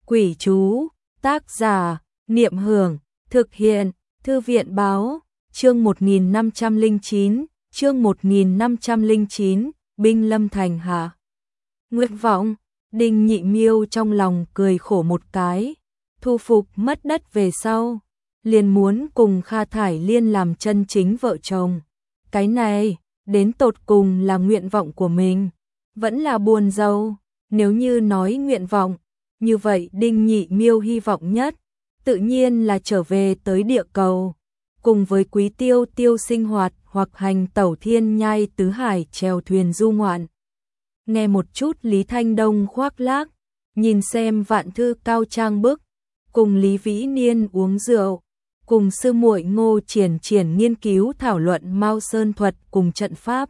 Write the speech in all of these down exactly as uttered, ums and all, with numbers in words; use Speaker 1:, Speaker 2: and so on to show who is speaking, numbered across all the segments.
Speaker 1: Quỷ chú, tác giả, Niệm Hưởng, thực hiện, Thư viện báo, chương một nghìn năm trăm lẻ chín, chương một nghìn năm trăm lẻ chín, binh lâm thành hạ. Nguyện vọng, Đinh Nhị Miêu trong lòng cười khổ một cái, Thu Phục mất đất về sau, liền muốn cùng Kha Thải Liên làm chân chính vợ chồng. Cái này, đến tột cùng là nguyện vọng của mình, vẫn là buồn rầu. Nếu như nói nguyện vọng, như vậy Đinh Nhị Miêu hy vọng nhất, tự nhiên là trở về tới địa cầu, cùng với Quý Tiêu Tiêu sinh hoạt hoặc hành tẩu thiên nhai tứ hải chèo thuyền du ngoạn. Nghe một chút Lý Thanh Đông khoác lác, nhìn xem Vạn Thư cao trang bức, cùng Lý Vĩ Niên uống rượu, cùng sư muội Ngô Triển Triển nghiên cứu thảo luận Mao Sơn thuật cùng trận pháp.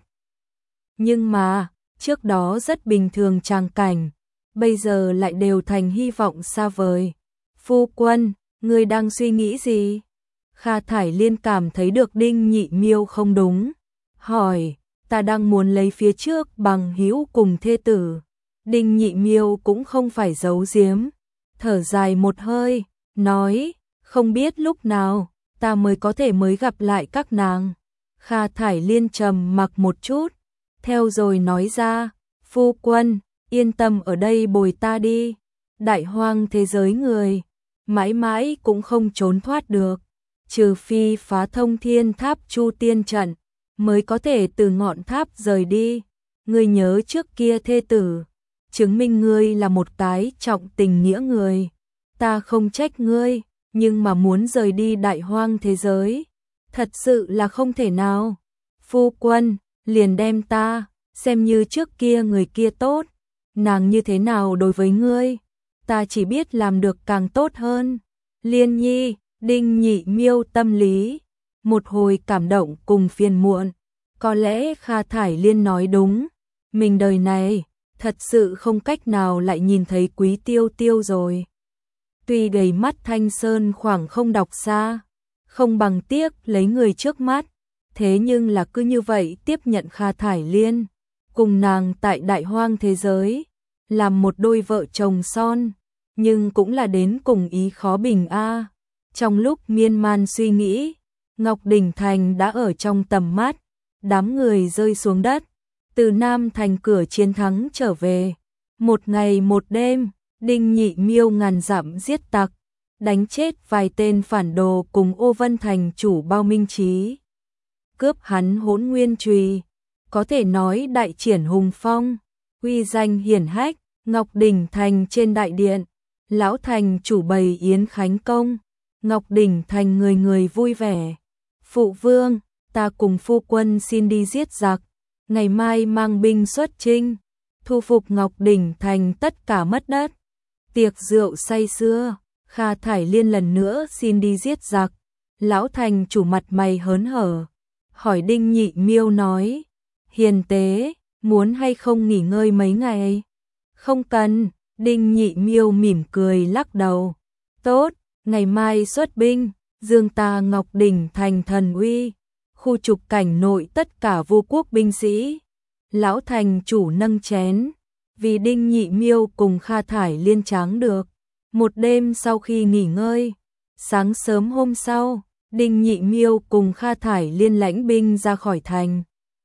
Speaker 1: Nhưng mà, trước đó rất bình thường tràng cảnh, bây giờ lại đều thành hy vọng xa vời. Phu quân, ngươi đang suy nghĩ gì? Kha Thải Liên cảm thấy được Đinh Nhị Miêu không đúng, hỏi, ta đang muốn lấy phía trước bằng hữu cùng thê tử. Đinh Nhị Miêu cũng không phải giấu giếm, thở dài một hơi, nói, không biết lúc nào ta mới có thể mới gặp lại các nàng. Kha Thải Liên trầm mặc một chút, theo rồi nói ra, phu quân, yên tâm ở đây bồi ta đi. Đại hoang thế giới người, mãi mãi cũng không trốn thoát được, trừ phi phá thông thiên tháp chu tiên trận, mới có thể từ ngọn tháp rời đi. Ngươi nhớ trước kia thê tử, chứng minh ngươi là một cái trọng tình nghĩa người. Ta không trách ngươi, nhưng mà muốn rời đi đại hoang thế giới, thật sự là không thể nào. Phu quân, liền đem ta xem như trước kia người kia tốt, nàng như thế nào đối với ngươi, ta chỉ biết làm được càng tốt hơn. Liên Nhi, Đinh Nhị Miêu tâm lý một hồi cảm động cùng phiền muộn, có lẽ Kha Thải Liên nói đúng, mình đời này thật sự không cách nào lại nhìn thấy Quý Tiêu Tiêu rồi. Tuy đầy mắt Thanh Sơn khoảng không đọc xa, không bằng tiếc lấy người trước mắt, thế nhưng là cứ như vậy tiếp nhận Kha Thải Liên, cùng nàng tại đại hoang thế giới, làm một đôi vợ chồng son, nhưng cũng là đến cùng ý khó bình a. Trong lúc miên man suy nghĩ, Ngọc Đỉnh Thành đã ở trong tầm mắt, đám người rơi xuống đất, từ Nam Thành cửa chiến thắng trở về. Một ngày một đêm, Đinh Nhị Miêu ngàn dặm giết tặc, đánh chết vài tên phản đồ cùng Ô Vân Thành chủ Bao Minh Trí, cướp hắn Hỗn Nguyên Chùy, có thể nói đại triển hùng phong, uy danh hiển hách. Ngọc Đỉnh Thành trên đại điện, lão thành chủ bày yến khánh công, Ngọc Đỉnh Thành người người vui vẻ. Phụ vương, ta cùng phu quân xin đi giết giặc, ngày mai mang binh xuất chinh, thu phục Ngọc Đỉnh Thành tất cả mất đất. Tiệc rượu say sưa, Kha Thải Liên lần nữa xin đi giết giặc, lão thành chủ mặt mày hớn hở, hỏi Đinh Nhị Miêu nói, hiền tế, muốn hay không nghỉ ngơi mấy ngày? Không cần, Đinh Nhị Miêu mỉm cười lắc đầu, tốt, ngày mai xuất binh, dương ta Ngọc Đỉnh Thành thần uy, khu trục cảnh nội tất cả vô quốc binh sĩ. Lão thành chủ nâng chén, vì Đinh Nhị Miêu cùng Kha Thải Liên tráng được. Một đêm sau khi nghỉ ngơi, sáng sớm hôm sau, Đinh Nhị Miêu cùng Kha Thải Liên lãnh binh ra khỏi thành.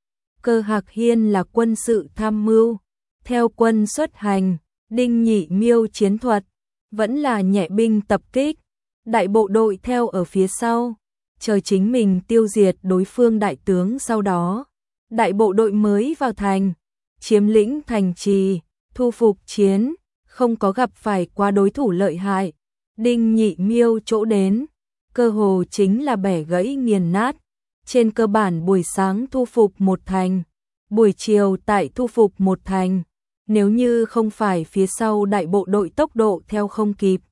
Speaker 1: Cơ Hạc Hiên là quân sự tham mưu, theo quân xuất hành, Đinh Nhị Miêu chiến thuật, vẫn là nhẹ binh tập kích, đại bộ đội theo ở phía sau, chờ chính mình tiêu diệt đối phương đại tướng. Sau đó, đại bộ đội mới vào thành, chiếm lĩnh thành trì, thu phục chiến, không có gặp phải quá đối thủ lợi hại. Đinh Nhị Miêu chỗ đến, cơ hồ chính là bẻ gãy nghiền nát, trên cơ bản buổi sáng thu phục một thành, buổi chiều tại thu phục một thành, nếu như không phải phía sau đại bộ đội tốc độ theo không kịp.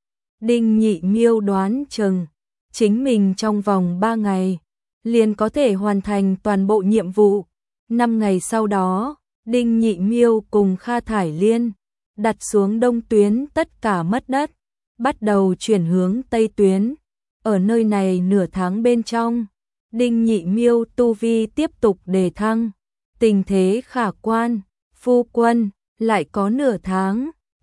Speaker 1: Đinh Nhị Miêu đoán chừng, chính mình trong vòng ba ngày, liền có thể hoàn thành toàn bộ nhiệm vụ. Năm ngày sau đó, Đinh Nhị Miêu cùng Kha Thải Liên, đặt xuống đông tuyến tất cả mất đất, bắt đầu chuyển hướng tây tuyến. Ở nơi này nửa tháng bên trong, Đinh Nhị Miêu tu vi tiếp tục đề thăng, tình thế khả quan. Phu quân, lại có nửa tháng,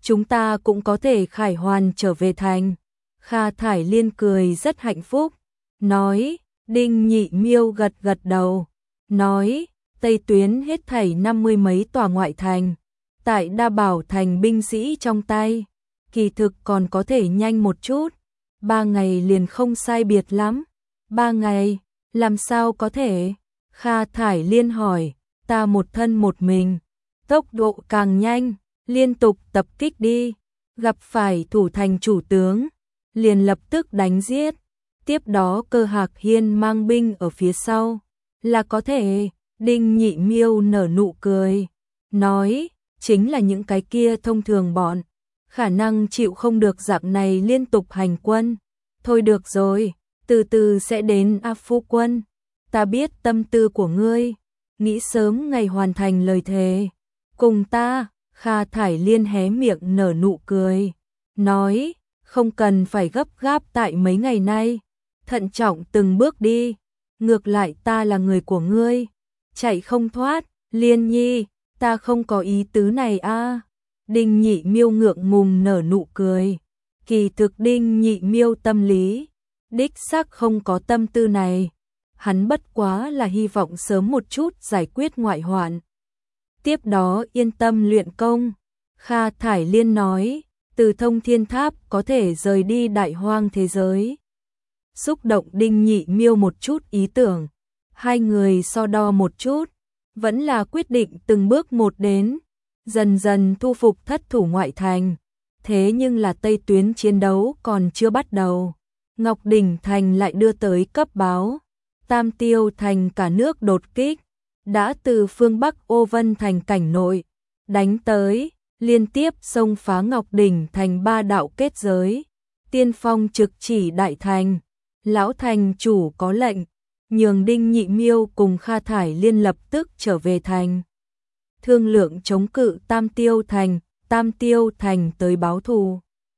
Speaker 1: chúng ta cũng có thể khải hoàn trở về thành. Kha Thải Liên cười rất hạnh phúc, nói, Đinh Nhị Miêu gật gật đầu, nói, Tây Tuyến hết thảy năm mươi mấy tòa ngoại thành, tại Đa Bảo thành binh sĩ trong tay, kỳ thực còn có thể nhanh một chút, ba ngày liền không sai biệt lắm. Ba ngày, làm sao có thể? Kha Thải Liên hỏi, ta một thân một mình, tốc độ càng nhanh, liên tục tập kích đi, gặp phải thủ thành chủ tướng, liền lập tức đánh giết, tiếp đó Cơ Hạc Hiên mang binh ở phía sau, là có thể. Đinh Nhị Miêu nở nụ cười, nói, chính là những cái kia thông thường bọn, khả năng chịu không được dạng này liên tục hành quân. Thôi được rồi, từ từ sẽ đến. A phu quân, ta biết tâm tư của ngươi, nghĩ sớm ngày hoàn thành lời thề. Cùng ta, Kha Thải Liên hé miệng nở nụ cười, nói, không cần phải gấp gáp tại mấy ngày nay, thận trọng từng bước đi, ngược lại ta là người của ngươi, chạy không thoát. Liên Nhi, ta không có ý tứ này a. Đinh Nhị Miêu ngượng ngùng nở nụ cười, kỳ thực Đinh Nhị Miêu tâm lý, đích xác không có tâm tư này, hắn bất quá là hy vọng sớm một chút giải quyết ngoại hoạn, tiếp đó yên tâm luyện công. Kha Thải Liên nói, từ Thông Thiên Tháp có thể rời đi đại hoang thế giới. Xúc động Đinh Nhị Miêu một chút ý tưởng, hai người so đo một chút, vẫn là quyết định từng bước một đến, dần dần thu phục thất thủ ngoại thành. Thế nhưng là Tây Tuyến chiến đấu còn chưa bắt đầu, Ngọc Đỉnh Thành lại đưa tới cấp báo, Tam Tiêu Thành cả nước đột kích, đã từ phương Bắc Ô Vân Thành cảnh nội, đánh tới, liên tiếp xông phá Ngọc Đỉnh Thành ba đạo kết giới, tiên phong trực chỉ đại thành. Lão thành chủ có lệnh, nhường Đinh Nhị Miêu cùng Kha Thải Liên lập tức trở về thành, thương lượng chống cự Tam Tiêu Thành. Tam Tiêu Thành tới báo thù.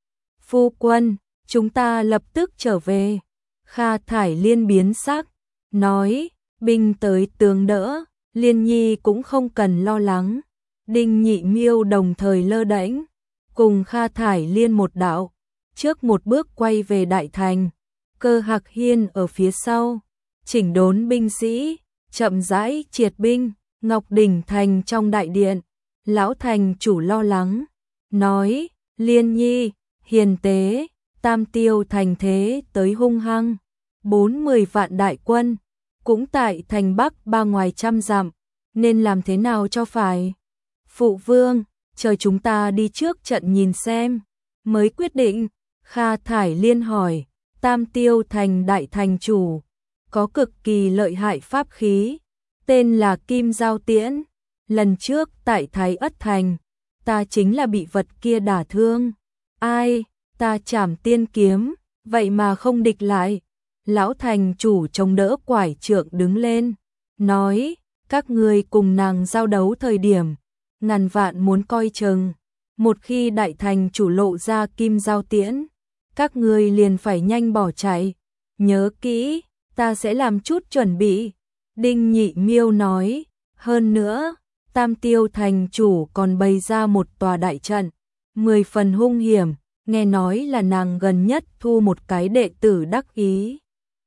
Speaker 1: Phu quân, chúng ta lập tức trở về. Kha Thải Liên biến sắc, nói, binh tới tướng đỡ, Liên Nhi cũng không cần lo lắng. Đinh Nhị Miêu đồng thời lơ đễnh, cùng Kha Thải Liên một đạo, trước một bước quay về đại thành. Cơ Hạc Hiên ở phía sau, chỉnh đốn binh sĩ, chậm rãi triệt binh. Ngọc Đỉnh Thành trong đại điện, lão thành chủ lo lắng, nói, Liên Nhi, hiền tế, Tam Tiêu Thành thế tới hung hăng, bốn mươi vạn đại quân, cũng tại thành Bắc ba ngoài trăm dặm, nên làm thế nào cho phải? Phụ vương, chờ chúng ta đi trước trận nhìn xem, mới quyết định. Kha Thải Liên hỏi, Tam Tiêu Thành đại thành chủ, có cực kỳ lợi hại pháp khí, tên là Kim Giao Tiễn. Lần trước tại Thái Ất Thành, ta chính là bị vật kia đả thương. Ai, ta chảm tiên kiếm, vậy mà không địch lại. Lão thành chủ chống đỡ quải trượng đứng lên, nói, các ngươi cùng nàng giao đấu thời điểm, ngàn vạn muốn coi chừng. Một khi đại thành chủ lộ ra Kim Giao Tiễn, các ngươi liền phải nhanh bỏ chạy. Nhớ kỹ, ta sẽ làm chút chuẩn bị. Đinh Nhị Miêu nói, hơn nữa, Tam Tiêu Thành chủ còn bày ra một tòa đại trận, mười phần hung hiểm, nghe nói là nàng gần nhất thu một cái đệ tử đắc ý.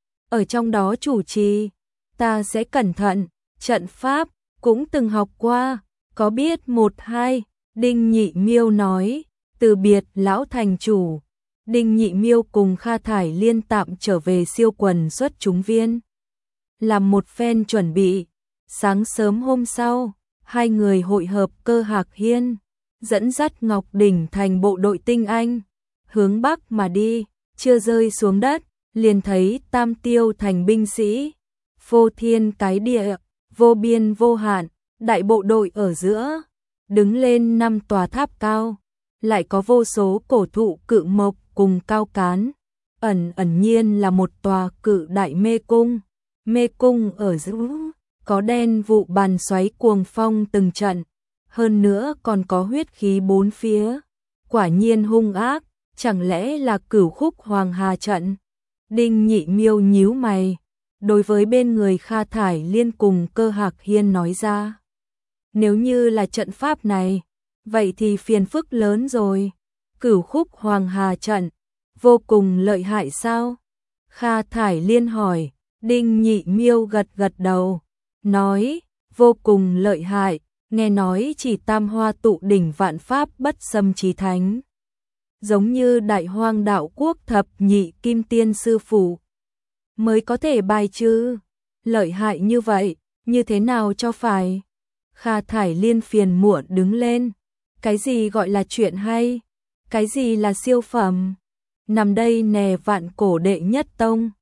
Speaker 1: Ở trong đó chủ trì, ta sẽ cẩn thận, trận pháp, cũng từng học qua, có biết một hai. Đinh Nhị Miêu nói, từ biệt lão thành chủ. Đinh Nhị Miêu cùng Kha Thải Liên tạm trở về siêu quần xuất chúng viên, làm một phen chuẩn bị. Sáng sớm hôm sau, hai người hội hợp Cơ Hạc Hiên, dẫn dắt Ngọc Đỉnh Thành bộ đội tinh anh, hướng Bắc mà đi, chưa rơi xuống đất, liền thấy Tam Tiêu Thành binh sĩ, phô thiên cái địa, vô biên vô hạn, đại bộ đội ở giữa, đứng lên năm tòa tháp cao, lại có vô số cổ thụ cự mộc cùng cao cán, ẩn ẩn nhiên là một tòa cự đại mê cung. Mê cung ở giữa có đen vụ bàn xoáy cuồng phong từng trận, hơn nữa còn có huyết khí bốn phía, quả nhiên hung ác, chẳng lẽ là Cửu Khúc Hoàng Hà trận? Đinh Nhị Miêu nhíu mày, đối với bên người Kha Thải Liên cùng Cơ Hạc Hiên nói ra, nếu như là trận pháp này, vậy thì phiền phức lớn rồi. Cửu khúc Hoàng Hà trận, vô cùng lợi hại sao? Kha Thải Liên hỏi. Đinh Nhị Miêu gật gật đầu, nói, vô cùng lợi hại, nghe nói chỉ tam hoa tụ đỉnh vạn pháp bất xâm chí thánh. Giống như Đại Hoang Đạo Quốc thập nhị kim tiên sư phụ mới có thể bài trừ. Lợi hại như vậy, như thế nào cho phải? Kha Thải Liên phiền muộn đứng lên. Cái gì gọi là chuyện hay? Cái gì là siêu phẩm? Nằm đây nè, vạn cổ đệ nhất tông,